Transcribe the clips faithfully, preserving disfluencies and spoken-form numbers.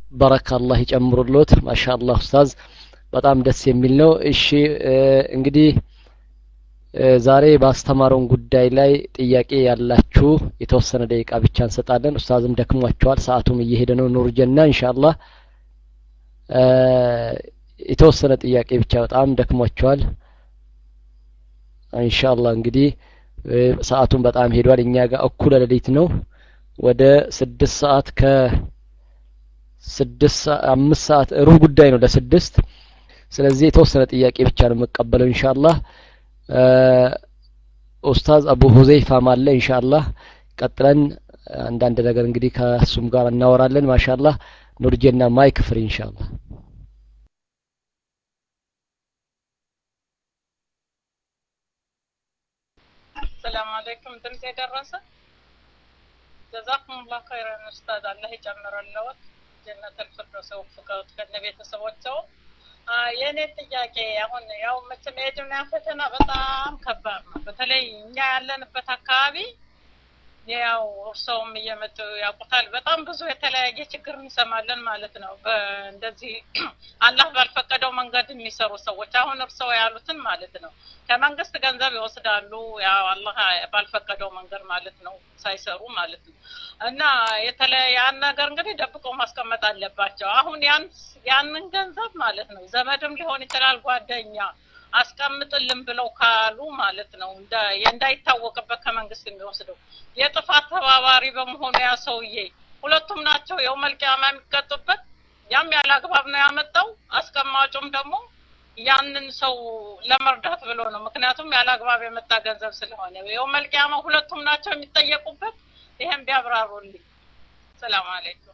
በረካላህ ይጨምሩልዎት ማሻአላህ ኡስታዝ በጣም ደስ የሚል ነው እሺ እንግዲህ ዛሬ ባስተማሩን ጉዳይ ላይ ጥያቄ ያላችሁ የተወሰነ ደቂቃ ብቻ እንሰጣለን ኡስታዝም ደክሟቸዋል ሰዓቱም እየሄደ ነው ኑር ጀና ኢንሻአላህ የተወሰነ ጥያቄ ብቻ በጣም ደክሟቸዋል ኢንሻአላህ እንግዲህ ሰዓቱን በጣም ሄዷል እኛ ጋር እኩለ ሌሊት ነው ወደ ስድስት ሰዓት ከ ስድስት አምስት ሰዓት ሩብ ጉዳይ ነው ለስድስት ስለዚህ የተወሰነ ጥያቄ ብቻ ነው መቀበለው ኢንሻአላህ ኡስታዝ አቡ ሁዘይፋ ማለ ኢንሻአላህ ቀጥለን አንዳንድ ነገር እንግዲህ ከሱም ጋር እናወራለን ማሻአላህ ኑርጀና ማይክ ፍሪ ኢንሻአላህ السلام عليكم ድምጽ የደረሰ جزاكم الله خيرا استاذ الله ይጨምርልዎት ጀነተ الفردوس ወፍቀውት ከነቤተሰቦቻቸው የኔ ጥያቄ አሁን ያው መቼም የዱንያ ፈተና በጣም ከባድ ነው በተለይ እኛ ያለንበት አካባቢ ያው ሰውም እየመጡ ያውቁታል በጣም ብዙ የተለያየ ችግር እንሰማለን ማለት ነው እንደዚህ አላህ ባልፈቀደው መንገድ የሚሰሩ ሰዎች አሁን እርሰው ያሉትን ማለት ነው ከመንግስት ገንዘብ ይወስዳሉ ያው አላህ ባልፈቀደው መንገድ ማለት ነው ሳይሰሩ ማለት ነው እና የተለያየ ነገር እንግዲህ ደብቆ ማስቀመጥ አለባቸው አሁን ያን ያንን ገንዘብ ማለት ነው ዘመድም ሊሆን ይችላል ጓደኛ አስቀምጥልን ብለው ካሉ ማለት ነው እንደ እንዳይታወቅበት ከመንግስት የሚወስደው የጥፋት ተባባሪ በመሆኑ ያ ሰውዬ ሁለቱም ናቸው የውመል ቂያማ የሚቀጡበት ያም ያላግባብ ነው ያመጣው አስቀማጩም ደግሞ ያንን ሰው ለመርዳት ብሎ ነው ምክንያቱም ያላግባብ የመጣ ገንዘብ ስለሆነ የውመል ቂያማ ሁለቱም ናቸው የሚጠየቁበት ይሄን ቢያብራሩልኝ ሰላም አለይኩም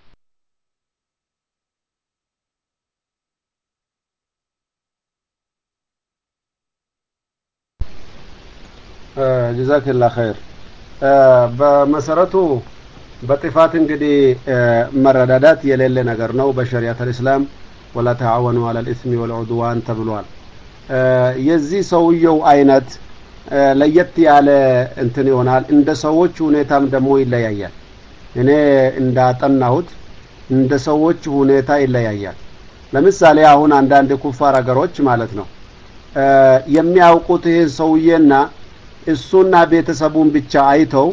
ጀዛከላህ ኸይር በመሰረቱ በጥፋት እንግዲህ መረዳዳት የሌለ ነገር ነው በሸሪዓት እስላም ولا تعاونوا على الاثم والعدوان ተብሏል የዚህ ሰውየው አይነት ለየት ያለ እንትን ይሆናል እንደ ሰዎች ሁኔታም ደግሞ ይለያያል እኔ እንዳጠናሁት እንደ ሰዎች ሁኔታ ይለያያል ለምሳሌ አሁን አንዳንድ ኩፋር ሀገሮች ማለት ነው የሚያውቁት ይሄ ሰውዬና እሱና ቤተሰቡን ብቻ አይተው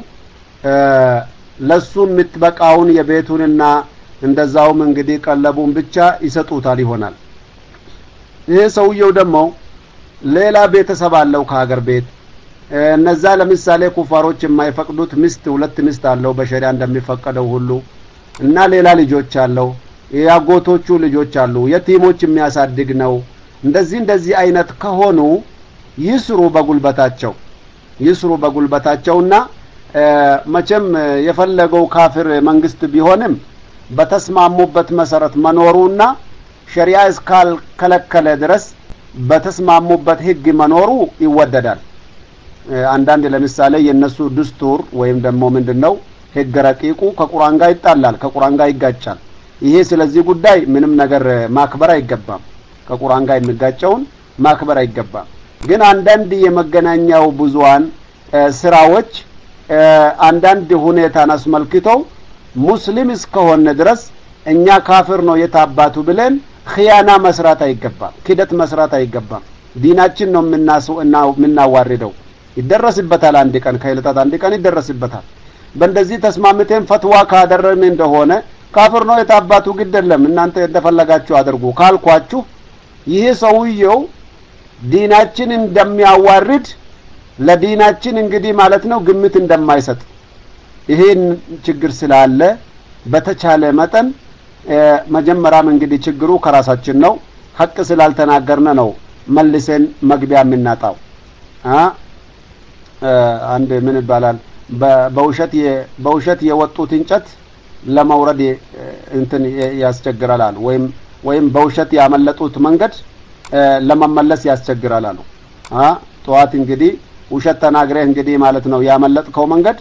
ለሱ ምትበቃውን የቤቱንና እንደዛውም እንግዲህ ቀለቡን ብቻ ይሰጡታል ይሆናል ይሄ ሰውየው ደግሞ ሌላ ቤተሰብ አለው ከሀገር ቤት እነዛ ለምሳሌ ኩፋሮች የማይፈቅዱት ሚስት ሁለት ሚስት አለው በሸሪዓ እንደሚፈቀደው ሁሉ እና ሌላ ልጆች አለው ያጎቶቹ ልጆች አሉ የቲሞች የሚያሳድግ ነው እንደዚህ እንደዚህ አይነት ከሆኑ ይስሩ በጉልበታቸው ይስሩ በጉልበታቸውና መቼም የፈለገው ካፍር መንግስት ቢሆንም በተስማሙበት መሰረት መኖሩና ሸሪዓ እስካል ከለከለ ድረስ በተስማሙበት ህግ መኖሩ ይወደዳል አንዳንድ ለምሳሌ የነሱ ድስቱር ወይም ደግሞ ምንድነው ህግ ረቂቁ ከቁርአን ጋር ይጣላል ከቁርአን ጋር ይጋጫል ይሄ ስለዚህ ጉዳይ ምንም ነገር ማክበር አይገባም ከቁርአን ጋር የሚጋጨውን ማክበር አይገባም ግን አንዳንድ የመገናኛው ብዙዋን ስራዎች አንዳንድ ሁኔታን አስመልክተው ሙስሊም እስከሆነ ድረስ እኛ ካፍር ነው የታባቱ ብለን ኺያና መስራት አይገባም ክደት መስራት አይገባም ዲናችን ነው የምናስው እና የምናዋርደው ይደረስበታል አንድ ቀን ከይለታት አንድ ቀን ይደረስበታል በእንደዚህ ተስማምተን ፈትዋ ካደረግን እንደሆነ ካፍር ነው የታባቱ ግደለም እናንተ እንደፈለጋችሁ አድርጉ ካልኳችሁ ይሄ ሰውየው ዲናችን እንደሚያዋርድ ለዲናችን እንግዲህ ማለት ነው ግምት እንደማይሰጥ ይሄን ችግር ስላለ በተቻለ መጠን መጀመሪያም እንግዲህ ችግሩ ከራሳችን ነው ሐቅ ስላልተናገርነ ነው መልሰን መግቢያ የምናጣው አ አንድ ምን ይባላል በውሸት በውሸት የወጡት እንጨት ለማውረድ እንትን ያስቸግራል ወይም ወይም በውሸት ያመለጡት መንገድ ለመመለስ ያስቸግራል አሉ አ ጧት እንግዲህ ውሸት ተናግረህ እንግዲህ ማለት ነው ያመለጥከው መንገድ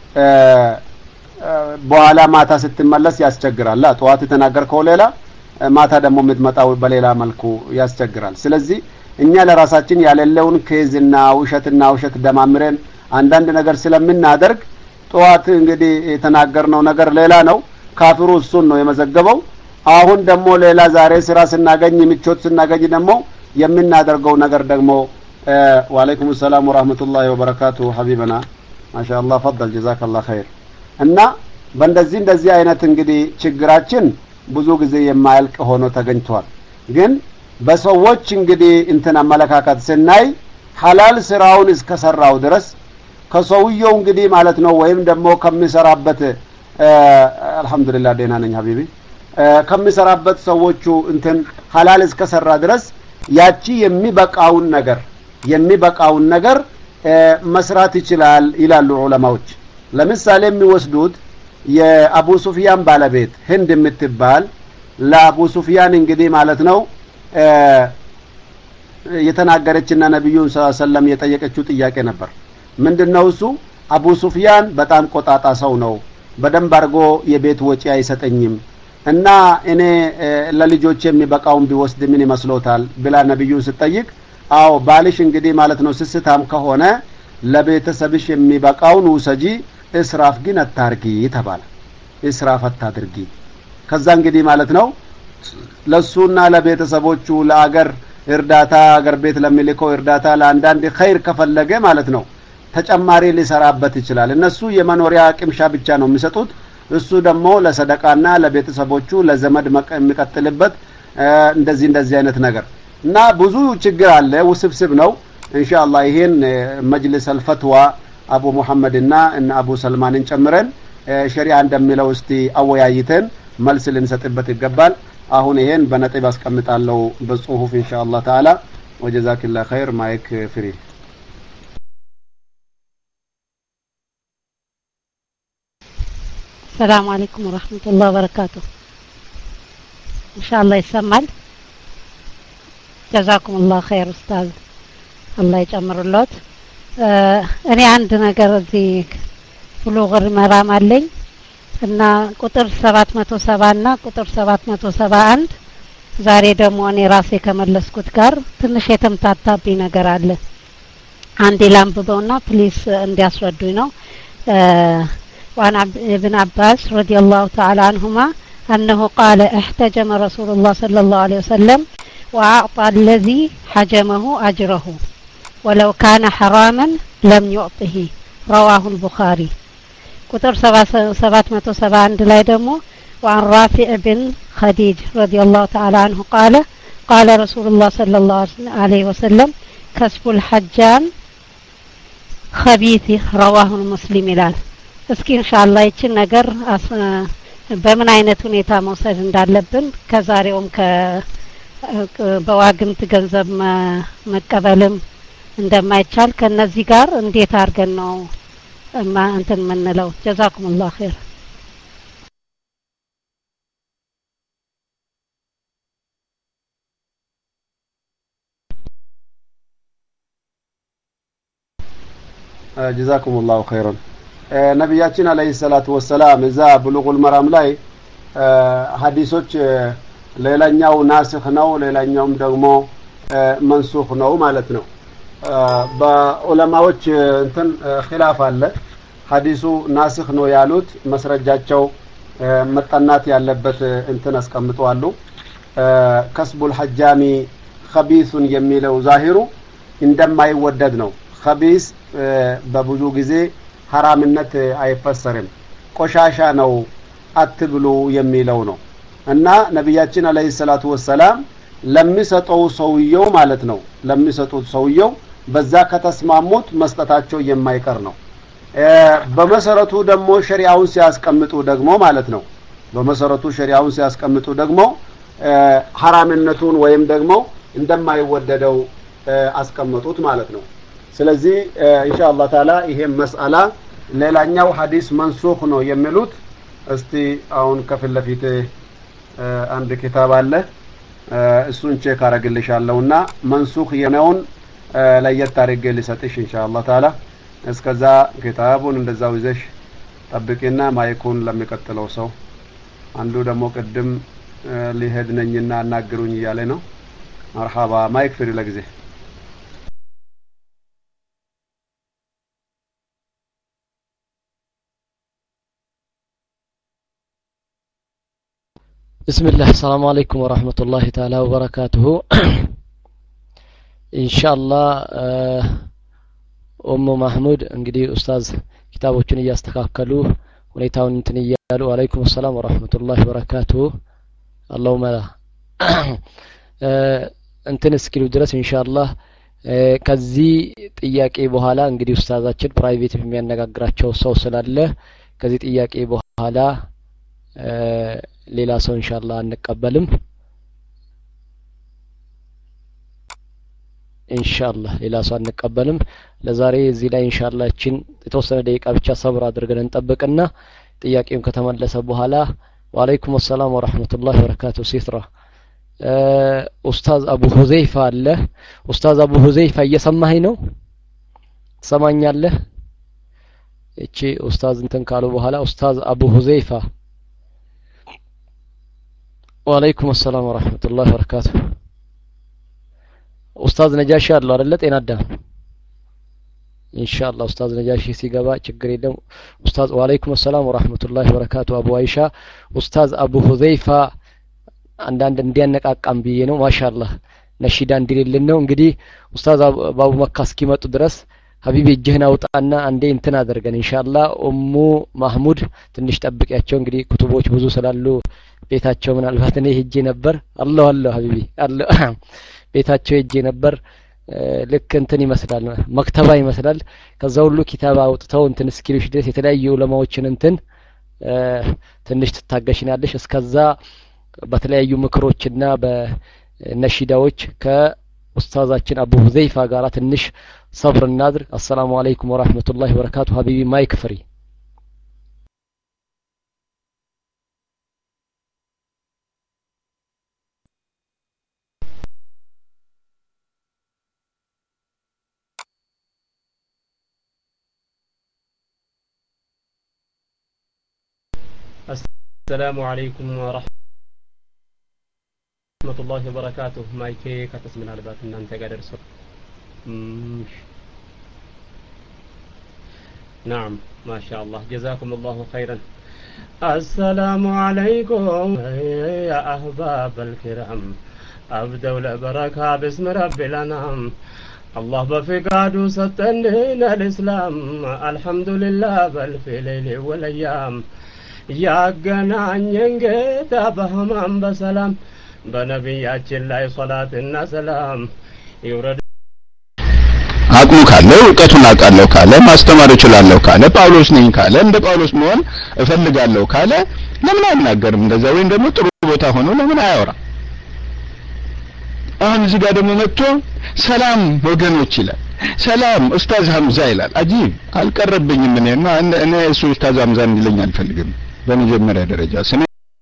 በኋላ ማታ ስትመለስ ያስቸግራል ጧት ተናገርከው ሌላ ማታ ደግሞ የምትመጣው በሌላ መልኩ ያስቸግራል ስለዚህ እኛ ለራሳችን ያለለውን ከዝና ውሸትና ውሸት ደማምረን አንዳንድ ነገር ስለምናደርግ ጧት እንግዲህ የተናገርነው ነገር ሌላ ነው ካፍሩ እሱን ነው የመዘገበው አሁን ደግሞ ሌላ ዛሬ ስራ ስናገኝ ምቾት ስናገኝ ደግሞ የምናደርገው ነገር ደግሞ ወአለይኩም ሰላም ወራህመቱላሂ ወበረካቱ ሐቢበና ማሻአላህ ፈضل ጀዛከላህ ኸይር እና በእንደዚህ እንደዚህ አይነት እንግዲህ ችግራችን ብዙ ጊዜ የማያልቅ ሆኖ ተገኝቷል ግን በሰዎች እንግዲህ እንትን አመለካከት ስናይ ሐላል ስራውን እስከሰራው ድረስ ከሰውየው እንግዲህ ማለት ነው ወይም ደግሞ ከሚሰራበት አልহামዱሊላህ ደህና ነኝ ሐቢቢ ከሚሰራበት ሰዎቹ እንትን ሐላል እስከሰራ ድረስ ያቺ የሚበቃውን ነገር የሚበቃውን ነገር መስራት ይችላል ይላሉ ዑለማዎች ለምሳሌ የሚወስዱት የአቡ ሱፊያን ባለቤት ህንድ የምትባል ለአቡ ሱፊያን እንግዲህ ማለት ነው የተናገረችና ነብዩን ሰለላሁ ዐለይሂ ወሰለም የጠየቀችው ጥያቄ ነበር ምንድነው እሱ አቡ ሱፊያን በጣም ቆጣጣ ሰው ነው በደንብ አርጎ የቤት ወጪ አይሰጠኝም እና እኔ ለልጆች የሚበቃውን ቢወስድ ምን ይመስሎታል ብላ ነብዩን ስትጠይቅ አው ባልሽ እንግዲህ ማለት ነው ስስታም ከሆነ ለቤተሰብሽ የሚበቃውን ውሰጂ እስራፍ ግን አታርጊ ተባለ እስራፍ አታድርጊ ከዛ እንግዲህ ማለት ነው ለሱና ለቤተሰቦቹ ለአገር እርዳታ አገር ቤት ለሚልከው እርዳታ ለአንዳንድ ኸይር ከፈለገ ማለት ነው ተጨማሪ ሊሰራበት ይችላል እነሱ የመኖሪያ ቅምሻ ብቻ ነው የሚሰጡት እሱ ደግሞ ለሰደቃና ለቤተሰቦቹ ለዘመድ የሚቀጥልበት እንደዚህ እንደዚህ አይነት ነገር እና ብዙ ችግር አለ ውስብስብ ነው ኢንሻአላህ ይሄን መጅልስ አልፈትዋ አቡ መሐመድና እና አቡ ሰልማንን ጨምረን ሸሪዓ እንደሚለው እስቲ አወያይተን መልስ ልንሰጥበት ይገባል አሁን ይሄን በነጥብ አስቀምጣለሁ በጽሁፍ ኢንሻአላህ ተዓላ ወጀዛከላህ ኸይር ማይክ ፍሪ السلام عليكم ورحمة الله وبركاته إن شاء الله يسمعل جزاكم الله خير أستاذ الله يجمر اللوت እኔ አንድ ነገር እዚህ ብሉግ المرام አለኝ እና ቁጥር ሰባት መቶ ሰባ እና ቁጥር ሰባት መቶ ሰባ አንድ ዛሬ ደግሞ እኔ ራሴ ከመለስኩት ጋር ትንሽ የተምታታብኝ ነገር አለ አንዴ ላንብበውና ፕሊስ እንዲያስረዱኝ ነው وعن ابن عباس رضي الله تعالى عنهما أنه قال احتجم رسول الله صلى الله عليه وسلم وأعطى الذي حجمه أجره ولو كان حراما لم يعطه رواه البخاري كتر سبعة متو سبعة عند لا يدمو وعن رافع بن خديج رضي الله تعالى عنه قال قال رسول الله صلى الله عليه وسلم كسب الحجام خبيث رواه المسلم ይላል እስኪ ኢንሻአላህ ይችን ነገር በምን አይነት ሁኔታ መውሰድ እንዳለብን ከዛሬውም ከ በዋግምት ገንዘብ መቀበልም እንደማይቻል ከነዚህ ጋር እንዴት አድርገን ነው ማ እንትን ምንለው ጀዛኩሙላህ ኸይር ጀዛኩሙላህ ኸይራን ነብያችን አለይሂ ሰላቱ ወሰላም እዛ ብሉጉል መራም ላይ ሐዲሶች ሌላኛው ናስኽ ነው ሌላኛውም ደግሞ መንሱኽ ነው ማለት ነው በዑለማዎች እንትን ኺላፍ አለ ሐዲሱ ናስኽ ነው ያሉት መስረጃቸው መጠናት ያለበት እንትን አስቀምጠዋሉ ከስቡል ሐጃሚ ኸቢሱን የሚለው ዛሂሩ እንደማይወደድ ነው ኸቢስ በብዙ ጊዜ ሐራምነት አይፈሰርም ቆሻሻ ነው አትብሉ የሚለው ነው እና ነብያችን አለይሂ ሰላቱ ወሰላም ለሚሰጠው ሰውየው ማለት ነው ለሚሰጡት ሰውየው በዛ ከተስማሙት መስጠታቸው የማይቀር ነው በመሰረቱ ደግሞ ሸሪዓውን ሲያስቀምጡ ደግሞ ማለት ነው በመሰረቱ ሸሪዓውን ሲያስቀምጡ ደግሞ ሐራምነቱን ወይም ደግሞ እንደማይወደደው አስቀምጡት ማለት ነው ስለዚህ ኢንሻአላህ ተዓላ ይሄ መስአላ ሌላኛው ሐዲስ መንሱኽ ነው የሚሉት እስቲ አሁን ከፍለፊት አንድ kitab አለ እሱን ቼክ አረግልሻለሁና መንሱኽ የነውን ለየት አድርጌ ልሰጥሽ ኢንሻአላህ ተዓላ እስከዛ kitabun እንደዛው ይዘሽ ጠብቂና ማይኩን ለሚቀጥለው ሰው አንዱ ደግሞ ቅድም ሊሄድ ነኝና አናግሩኝ እያለ ነው መርሐባ ማይክ ፍሪ ለጊዜ بسم الله السلام عليكم ورحمة الله تعالى وبركاته إن شاء الله أم محمود እንግዲህ ኡስታዝ ኪታቦችን እያስተካከሉ ሁኔታውን እንትን እያሉ ወአለይኩም ሰላም ወራህመቱላሂ ወበረካቱ اللهم እንትን እስኪሉ ድረስ ኢንሻአላህ ከዚህ ጥያቄ በኋላ እንግዲህ ኡስታዛችን ፕራይቬት የሚያነጋግራቸው ሰው ስላለ ከዚህ ጥያቄ በኋላ ሌላ ሰው ኢንሻአላህ አንቀበልም ኢንሻአላህ ሌላ ሰው አንቀበልም ለዛሬ እዚህ ላይ ኢንሻአላህ እቺን የተወሰነ ደቂቃ ብቻ ሰብር አድርገን እንጠብቅና ጥያቄውን ከተመለሰ በኋላ ወአለይኩም ሰላም ወራህመቱላሂ ወበረካቱ ሲትራ ኡስታዝ አቡ ሁዘይፋ አለ ኡስታዝ አቡ ሁዘይፋ እየሰማኸኝ ነው ትሰማኛለህ እቺ ኡስታዝ እንትን ካሉ በኋላ ኡስታዝ አቡ ሁዘይፋ ወአለይኩም ሰላም ወራህመቱላሂ ወበረካቱ ኡስታዝ ነጃሺ አለ አይደል ጤናዳ ኢንሻአላህ ኡስታዝ ነጃሺ ሲገባ ችግር የለም ኡስታዝ ወአለይኩም ሰላም ወራህመቱላሂ ወበረካቱ አቡ አይሻ ኡስታዝ አቡ ሁዘይፋ አንዳንድ እንዲያነቃቃም ብዬ ነው ማሻአላህ ነሺዳ እንዲልልን ነው እንግዲህ ኡስታዝ አቡ መካ እስኪመጡ ድረስ ሀቢብ እጅህን አውጣና አንዴ እንትን አድርገን ኢንሻአላህ ኡሙ ማህሙድ ትንሽ ጠብቂያቸው እንግዲህ ኩቱቦች ብዙ ስላሉ ቤታቸው ምናልባት እኔ ሄጄ ነበር አላህ አላህ ሀቢቢ አላህ ቤታቸው ሄጄ ነበር ልክ እንትን ይመስላል መክተባ ይመስላል ከዛ ሁሉ ኪታብ አውጥተው እንትን እስኪልሽ ድረስ የተለያዩ ዑለማዎችን እንትን ትንሽ ትታገሽናለሽ እስከዛ በተለያዩ ምክሮችና በነሺዳዎች ከኡስታዛችን አቡ ሁዘይፋ ጋራ ትንሽ ሰብር እናድርግ አሰላሙ አለይኩም ወራህመቱላሂ ወበረካቱ ሀቢቢ ማይክ ፍሪ السلام عليكم ورحمة الله وبركاته مايكي كتسمن على بات ان انت قادر سو نعم ما شاء الله جزاكم الله خيرا السلام عليكم يا احباب الكرام ابدوا البركة باسم رب الانام الله بفقاده ستنين الاسلام الحمد لله بل في ليل والايام ያገናኘን ጌታ በህማም በሰላም በነብያችን ላይ ሶላትና ሰላም ይውረድ አቅሙ ካለው እውቀቱን አቃለው ካለ ማስተማር እችላለሁ ካለ ጳውሎስ ነኝ ካለ እንደ ጳውሎስ መሆን እፈልጋለሁ ካለ ለምን አይናገርም እንደዛ ወይም ደግሞ ጥሩ ቦታ ሆኖ ለምን አያወራ አሁን እዚህ ጋር ደግሞ መጥቶ ሰላም ወገኖች ይላል ሰላም ኡስታዝ ሐምዛ ይላል አጂብ አልቀረብኝም እኔና እኔ እሱ ኡስታዝ ሐምዛ እንዲለኝ አልፈልግም በመጀመሪያ ደረጃ ስነ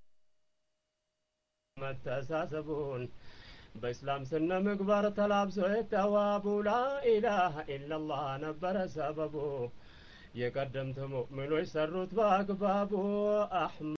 መተሳሰቡን በእስላም ስነ ምግባር ተላብሰው የተዋቡ ላኢላሃ ኢላላህ ነበረ ሰበቡ የቀደምት ሙእሚኖች ሰሩት በአግባቡ